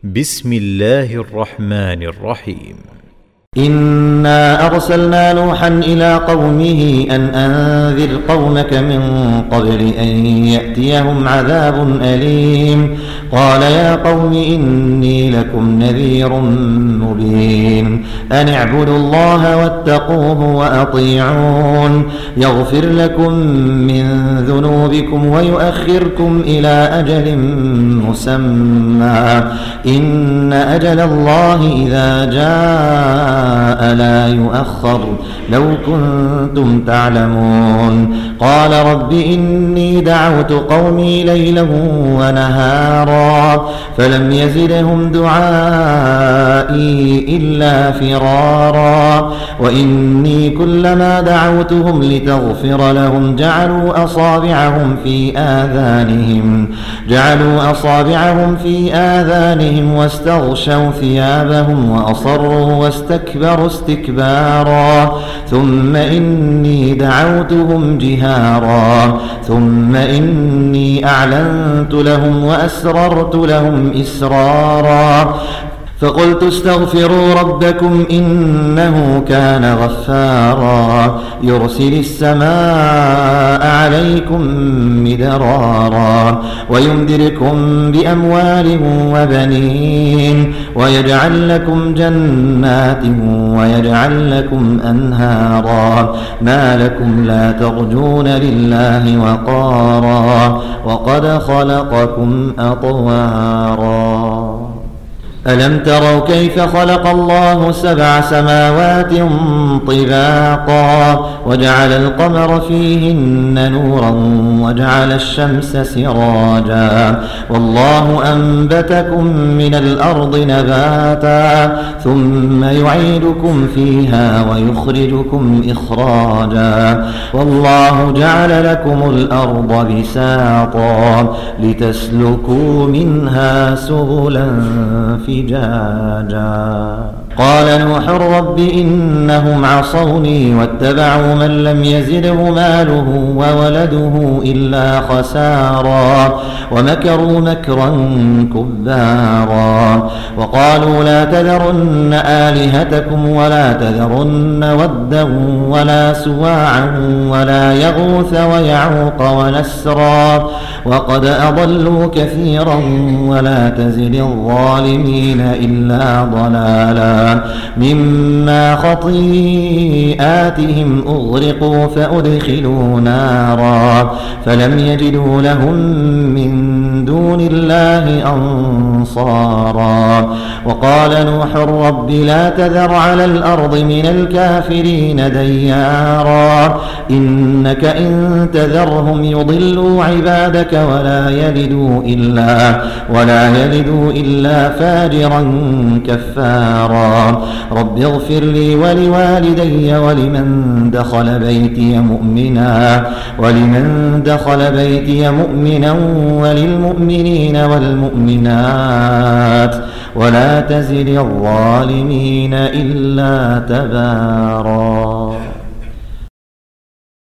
بسم الله الرحمن الرحيم. إنا أرسلنا نوحا إلى قومه أن أنذر قومك من قبل أن يأتيهم عذاب أليم. قال يا قوم إني لكم نذير مبين أن اعبدوا الله واتقوه وأطيعون يغفر لكم من ذنوبكم ويؤخركم إلى أجل مسمى إن أجل الله إذا جاء لا يؤخر لو كنتم تعلمون. قال رب إني دعوت قومي ليلا ونهارا فلم يزدهم دعائي إلا فرارا وإني كلما دعوتهم لتغفر لهم جعلوا أصابعهم في آذانهم واستغشوا ثيابهم وأصروا واستكبروا استكبارا ثم إني دعوتهم جهارا ثم إني أعلنت لهم وأسررت لهم إسرارا فقلت استغفروا ربكم إنه كان غفارا يرسل السماء عليكم مدرارا ويمددكم بأموال وبنين ويجعل لكم جنات ويجعل لكم أنهارا ما لكم لا ترجون لله وقارا وقد خلقكم أطوارا. ألم تروا كيف خلق الله 7 سماوات طباقا وجعل القمر فيهن نورا وجعل الشمس سراجا والله أنبتكم من الأرض نباتا ثم يعيدكم فيها ويخرجكم إخراجا والله جعل لكم الأرض بساطا لتسلكوا منها سبلا فجاجا. قال نوح رب إنهم عصوني واتبعوا من لم يزده ماله وولده إلا خسارا ومكروا مكرا كبارا وقالوا لا تذرن آلهتكم ولا تذرن ودا ولا سواعا ولا يغوث ويعوق ونسرا وقد أضلوا كثيرا ولا تزد الظالمين إلا ضلالا مما خطيئاتهم أغرقوا فأدخلوا نارا فلم يجدوا لهم من دون الله أنصارا. وقال نوح رب لا تذر على الأرض من الكافرين ديارا إنك إن تذرهم يضلوا عبادك ولا يلدوا إلا فاجرا كفارا. رب اغفر لي ولوالدي ولمن دخل بيتي مؤمنا وللمؤمنين والمؤمنات ولا تزد الظالمين إلا تبارا.